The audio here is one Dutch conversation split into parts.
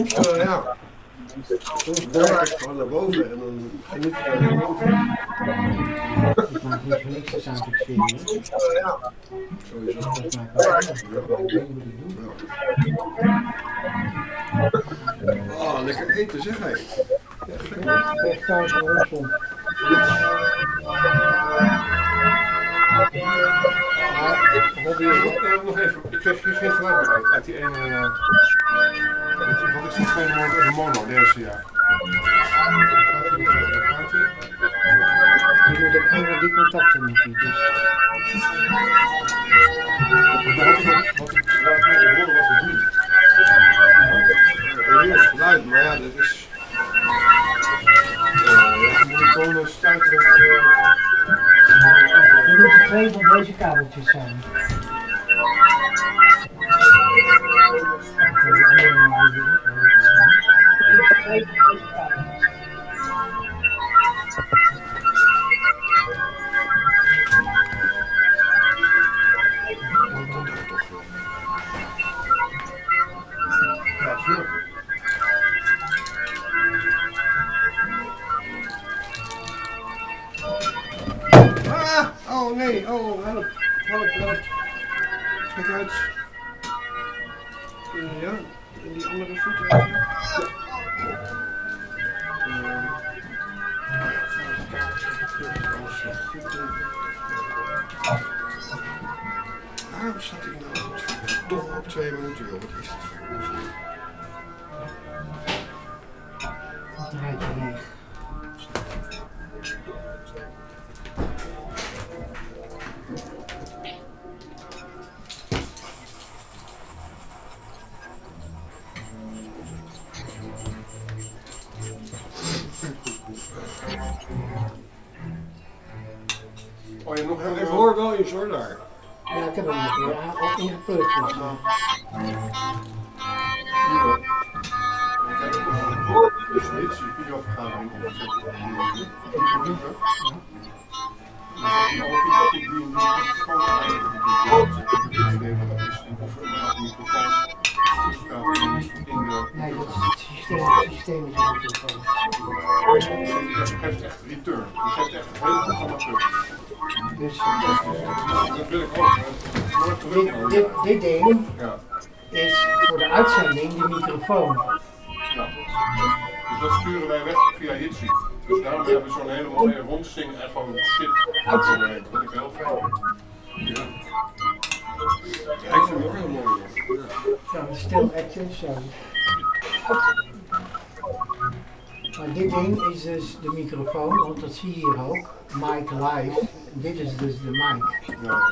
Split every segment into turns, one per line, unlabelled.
Ja. Soms werk ik gewoon naar boven en dan geniet ik er helemaal van.
Ik maak niet voor niks de soundtrack-serie.
Ja. Sowieso.
Dat maakt me uit. Ik weet wat ik doe.
Oh, lekker eten zeg hé.
Echt thuis een rondsom.
Nog even, ik kreeg hier geen geluid meer uit die ene. Wat is dat tweede woord? De mono, deze jaar.
Je moet op een van die contacten moet hij. Dus.
Wat ik hoorde was het niet.
Heel geluid, maar ja, dat is.
Je moet gewoon stuiteren.
Je moet er twee van deze kabeltjes zijn.
Oh nee, oh help, help. Kijk uit. Ja, in die andere voet even. Waarom staat hij nou toch op 2 minuten, joh? Wat is dat voor onzin?
Dat rijdt je leeg.
Oh, je nog
Ik hoor wel iets hoor daar.
Ja, ik heb hem nog weer ingeplukt. Dus.
Dit is je videovergadering
Nee, dat is het systeem is een microfoon.
Je geeft echt return. Je geeft echt het hele programma terug.
Dus
Dat wil ik ook.
dit ding
Ja.
is voor de uitzending de microfoon.
Ja. Dus dat sturen wij weg via Jitsi. Dus daarom hebben we zo'n hele mooie rondzing en gewoon shit uitzending. Dat vind ik heel fijn. Ja.
Ja, ik vind het ook heel mooi. Hoor. Ja.
Zo, stil action, zo. Maar dit ding is dus de microfoon, want dat zie je hier ook. Mic live. Dit is dus de mic.
Ja.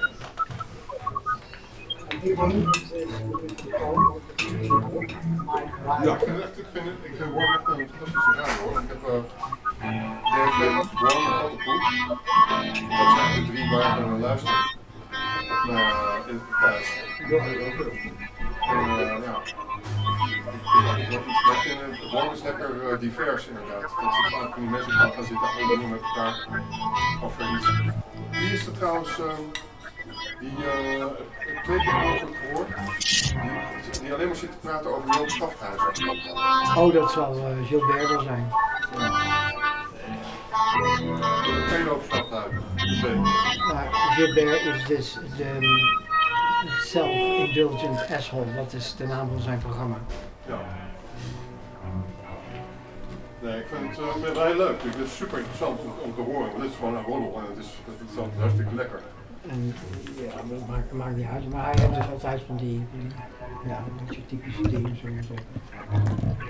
Dit ding is dus de microfoon, want dat zie je hier ook. Mic live.
Ja, ik hoor echt een fantastische radio hoor. Ik heb DFM, Warner, Autopoep. Dat zijn de 3 waar ik naar luister. In thuis. En ja, ik vind ook iets leuk vinden. Warner is lekker divers inderdaad. Dat ze vaak van die mensen gaan zitten doen met elkaar over iets. Wie is er trouwens, die 2 keer mogelijk gehoord, die alleen maar zit te praten over Joop Schafthuizen.
Oh, dat zal Gilbert wel zijn.
Geen Joop Schafthuizen.
Maar Gilbert is dus de Self-Indulgent Asshole, dat is de naam van zijn programma.
Ja. Nee, ik vind het wel heel leuk. Het is super interessant om te horen, want het is gewoon een roddel en het is hartstikke lekker.
En ja, dat maakt niet uit, maar hij heeft dus altijd van die ja, dat je typische dingen, zo maar zeggen.